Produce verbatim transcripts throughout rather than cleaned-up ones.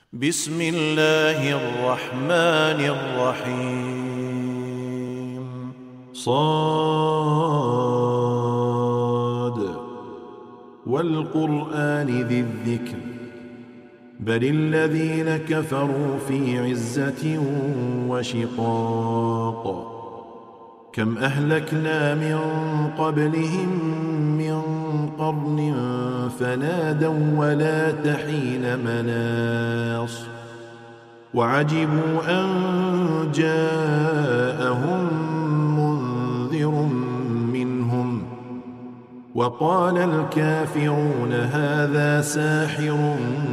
بسم الله الرحمن الرحيم. صاد والقرآن ذي الذكر بل الذين كفروا في عزة وشقاق كم أهلكنا من قبلهم من قرن فنادوا ولا تحين مناص وعجبوا أن جاءهم منذر منهم وقال الكافرون هذا ساحر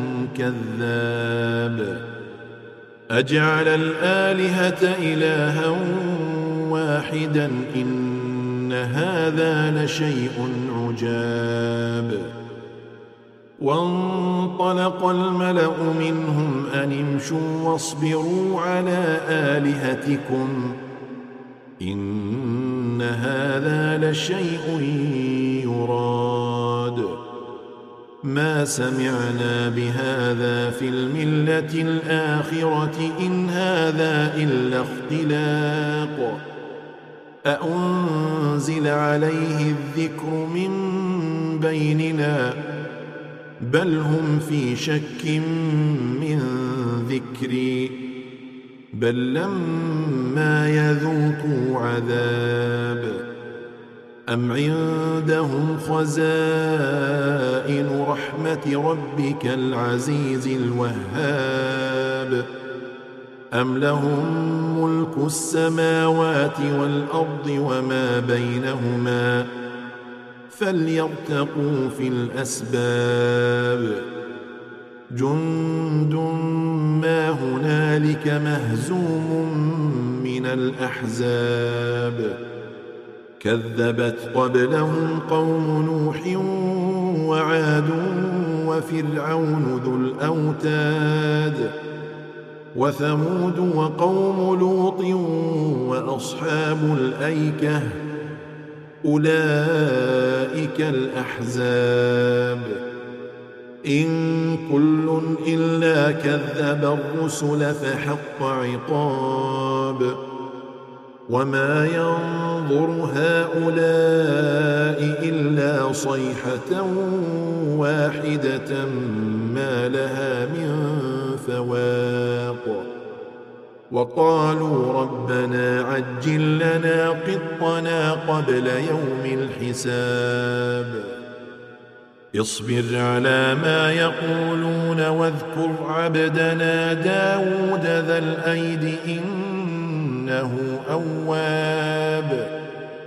كذاب أجعل الآلهة إلها واحدا إن هذا لشيء عجاب. وانطلق الملأ منهم أن امشوا واصبروا على آلهتكم إن هذا لشيء يراد ما سمعنا بهذا في الملة الآخرة إن هذا إلا اختلاق أأنزل عليه الذكر من بيننا بل هم في شك من ذكري بل لما يذوقوا عذاب أم عندهم خزائن رحمة ربك العزيز الوهاب أم لهم ملك السماوات والأرض وما بينهما فليرتقوا في الأسباب جند ما هنالك مهزوم من الأحزاب كذبت قبلهم قوم نوح وعاد وفرعون ذو الأوتاد وثمود وقوم لوط وأصحاب الأيكة أولئك الأحزاب إن كل إلا كذب الرسل فحق عقاب وما ينظر هؤلاء إلا صيحة واحدة ما لها من فواق وقالوا ربنا عجل لنا قطنا قبل يوم الحساب اصبر على ما يقولون واذكر عبدنا داود ذا الأيد إنه أواب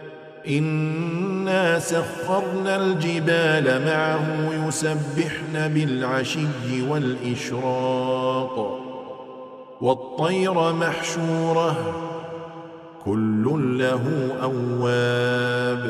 إنا سخرنا الجبال معه يسبحن بالعشي والإشراق والطير محشورة كل له أواب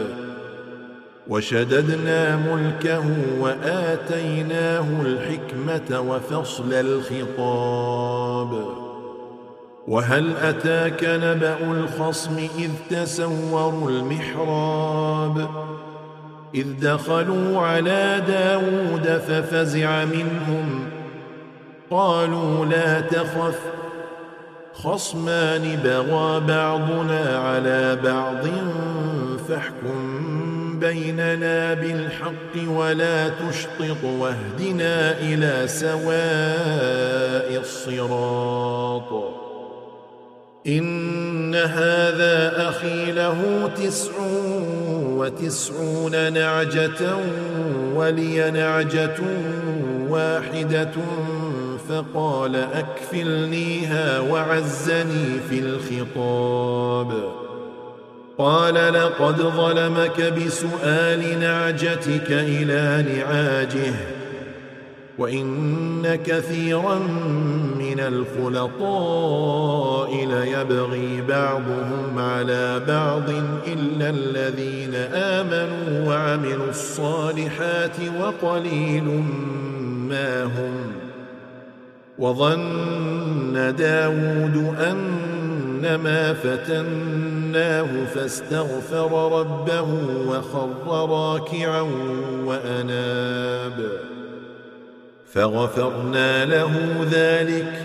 وشددنا ملكه وآتيناه الحكمة وفصل الخطاب وهل أتاك نبأ الخصم إذ تسوروا المحراب إذ دخلوا على داود ففزع منهم قالوا لا تخف خصمان بغى بعضنا على بعض فاحكم بيننا بالحق ولا تشطط واهدنا إلى سواء الصراط إن هذا أخي له تسع وتسعون نعجة ولي نعجة واحدة فقال أكفلنيها وعزني في الخطاب قال لقد ظلمك بسؤال نعجتك إلى نعاجه وإن كثيرا من الخلطاء ليبغي بعضهم على بعض إلا الذين آمنوا وعملوا الصالحات وقليل ما هم وظن داود أنما فتناه فاستغفر ربه وخر راكعا وأناب فغفرنا له ذلك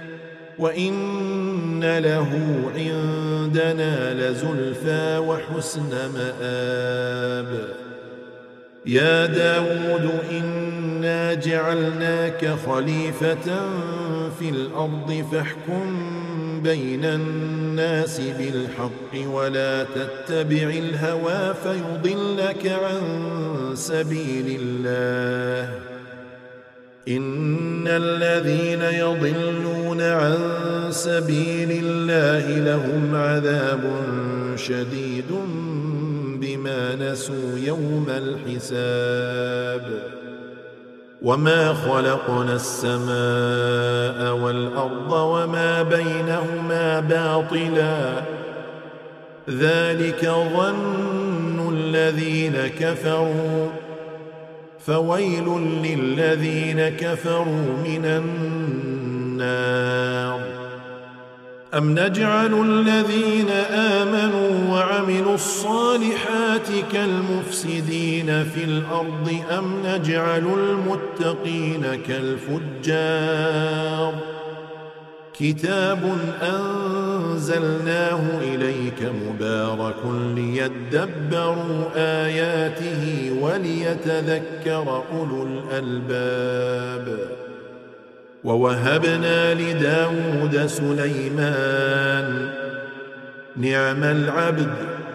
وإن له عندنا لزلفى وحسن مآب. يا داود إنا جعلناك خليفة في الأرض فاحكم بين الناس بالحق ولا تتبع الهوى فيضلك عن سبيل الله. إن الذين يضلون عن سبيل الله لهم عذاب شديد بما نسوا يوم الحساب. وما خلقنا السماء والأرض وما بينهما باطلا ذلك ظن الذين كفروا فويل للذين كفروا من النار. أم نجعل الذين آمنوا وعملوا الصالحات كالمفسدين في الأرض أم نجعل المتقين كالفجار. كتاب أنزلناه إليك مبارك ليدبروا آياته وليتذكر أولو الألباب. ووهبنا لداود سليمان نعم العبد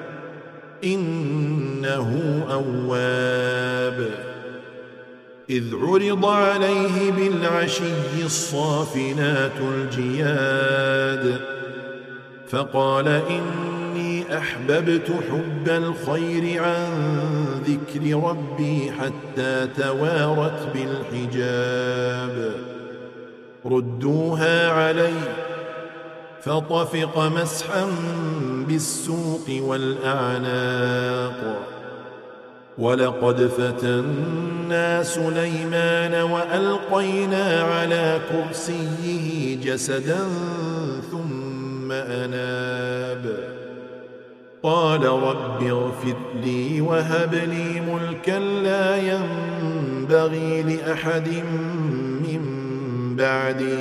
إنه أواب. إذ عرض عليه بالعشي الصافنات الجياد فقال إني أحببت حب الخير عن ذكر ربي حتى توارت بالحجاب. ردوها علي فطفق مسحا بالسوق والأعناق. ولقد فتنا سليمان وألقينا على كرسيه جسدا ثم أناب. قال رب اغفر لي وهب لي ملكا لا ينبغي لأحد من بعدي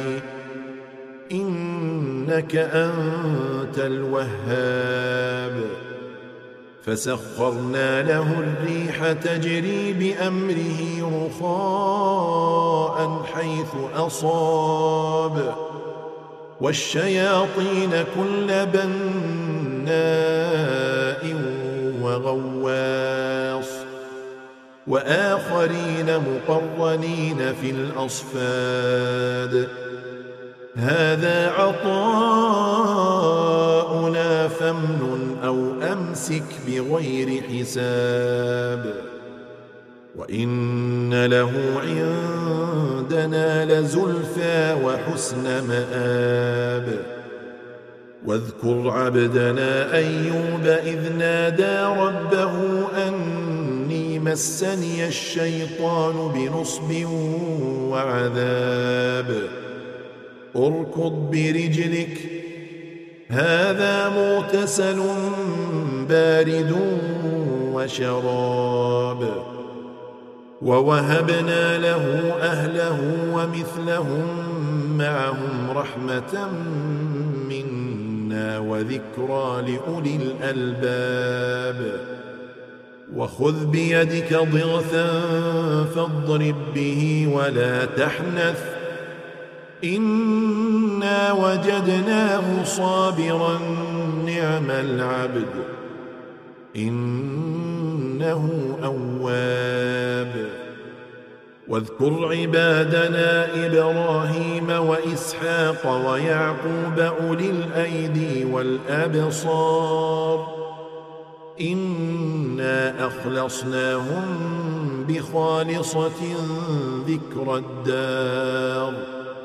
إنك أنت الوهاب. فسخرنا له الريح تجري بأمره رخاء حيث أصاب والشياطين كل بناء وغواص وآخرين مقرنين في الأصفاد. هذا عطاؤنا فامنن أو أمسك بغير حساب. وإن له عندنا لزلفى وحسن مآب. واذكر عبدنا أيوب إذ نادى ربه أني مسني الشيطان بنصب وعذاب. اركض برجلك هذا مغتسل بارد وشراب. ووهبنا له أهله ومثلهم معهم رحمة منا وذكرى لأولي الألباب. وخذ بيدك ضغثا فاضرب به ولا تحنث إنا وجدناه صابرا نعم العبد إنه أواب. واذكر عبادنا إبراهيم وإسحاق ويعقوب أولي الأيدي والأبصار إنا أخلصناهم بخالصة ذكر الدار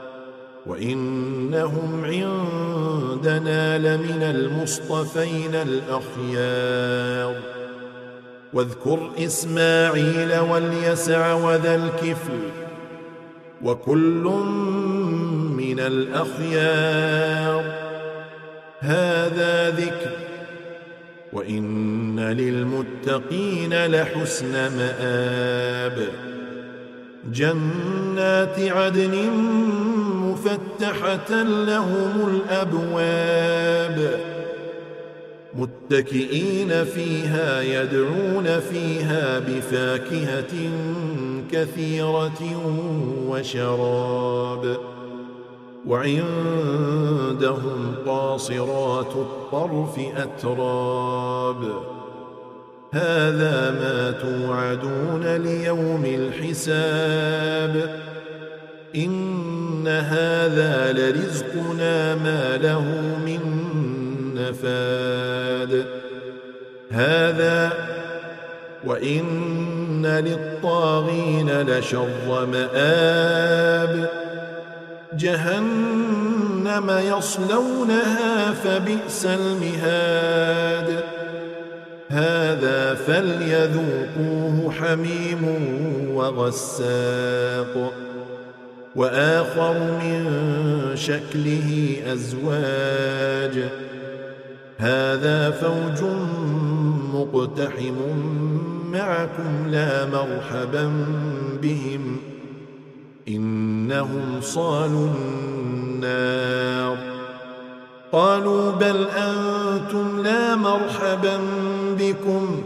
وإنهم عندنا لمن المصطفين الأخيار. واذكر إسماعيل واليسع وذا الكفل وكل من الأخيار. هذا ذكر وإن للمتقين لحسن مآب. جنات عدن مفتحة لهم الأبواب متكئين فيها يدعون فيها بفاكهة كثيرة وشراب وعندهم قاصرات الطرف أتراب هذا ما توعدون ليوم الحساب إن هذا لرزقنا ما له من نفاد هذا وإن للطاغين لشر مآب جهنم يصلونها فبئس المهاد هذا فليذوقوه حميم وغساق وآخر من شكله أزواج هذا فوج مقتحم معكم لا مرحبا بهم إنهم صالوا النار قالوا بل أنتم لا مرحبا بكم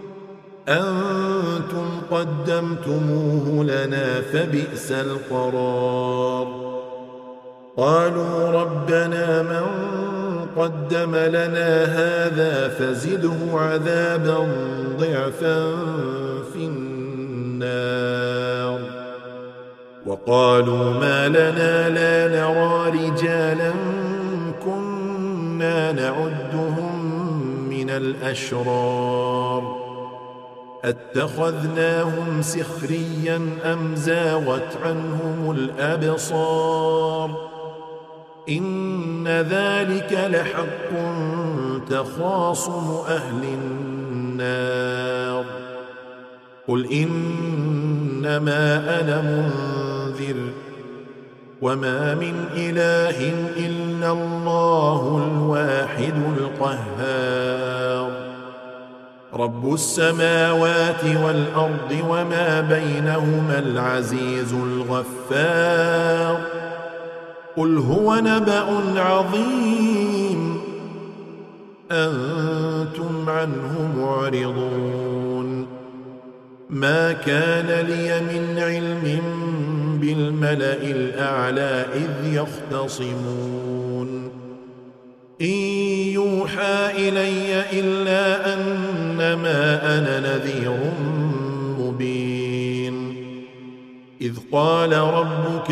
أنتم قدمتموه لنا فبئس القرار قالوا ربنا من قدم لنا هذا فزده عذابا ضعفا في النار وقالوا ما لنا لا نرى رجالا كنا نعدهم من الأشرار اتخذناهم سخريا أم زاغت عنهم الأبصار إن ذلك لحق تخاصم أهل النار قل إنما أنا منذر وما من إله إلا الله الواحد القهار رب السماوات والأرض وما بينهما العزيز الغفار قل هو نبأ عظيم أنتم عنه معرضون ما كان لي من علم بالملأ الأعلى إذ يختصمون إن يوحى إلي إلا أنما أنا نذير مبين إذ قال ربك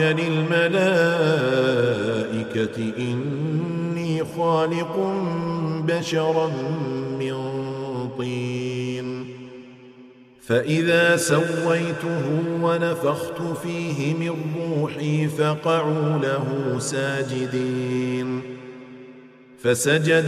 للملائكة إني خالق بشرا من طين فإذا سويته ونفخت فيه من روحي فقعوا له ساجدين فسجد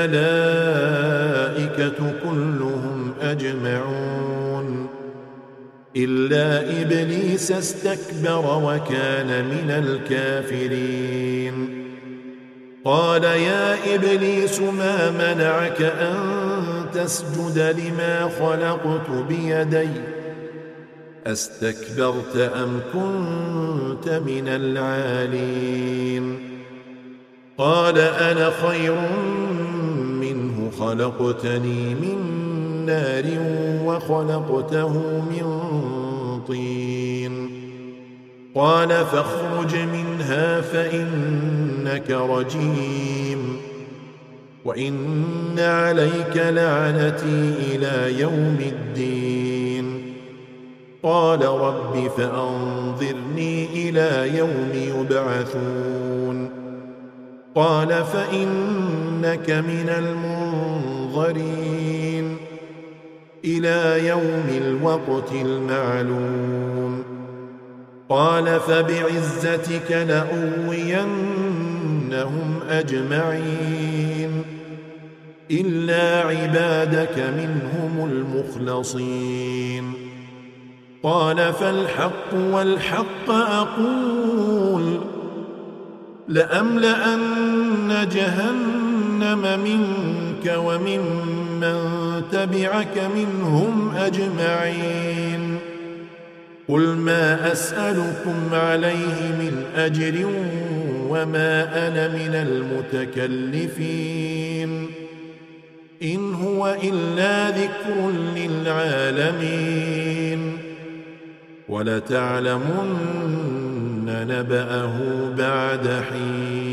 الملائكة كلهم أجمعون إلا إبليس استكبر وكان من الكافرين قال يا إبليس ما منعك أن تسجد لما خلقت بيدي أستكبرت أم كنت من العالين قال أنا خير منه خلقتني من نار وخلقته من طين قال فاخرج منها فإنك رجيم وإن عليك لعنتي إلى يوم الدين قال رب فأنظرني إلى يوم يبعثون قال فإنك من المنظرين إلى يوم الوقت المعلوم قال فبعزتك لأغوينهم أجمعين إلا عبادك منهم المخلصين قال فالحق والحق أقول لأملأن جهنم منك وممن تبعك منهم أجمعين قل ما أسألكم عليه من أجر وما أنا من المتكلفين إن هو إلا ذكر للعالمين ولتعلمن نبأه بعد حين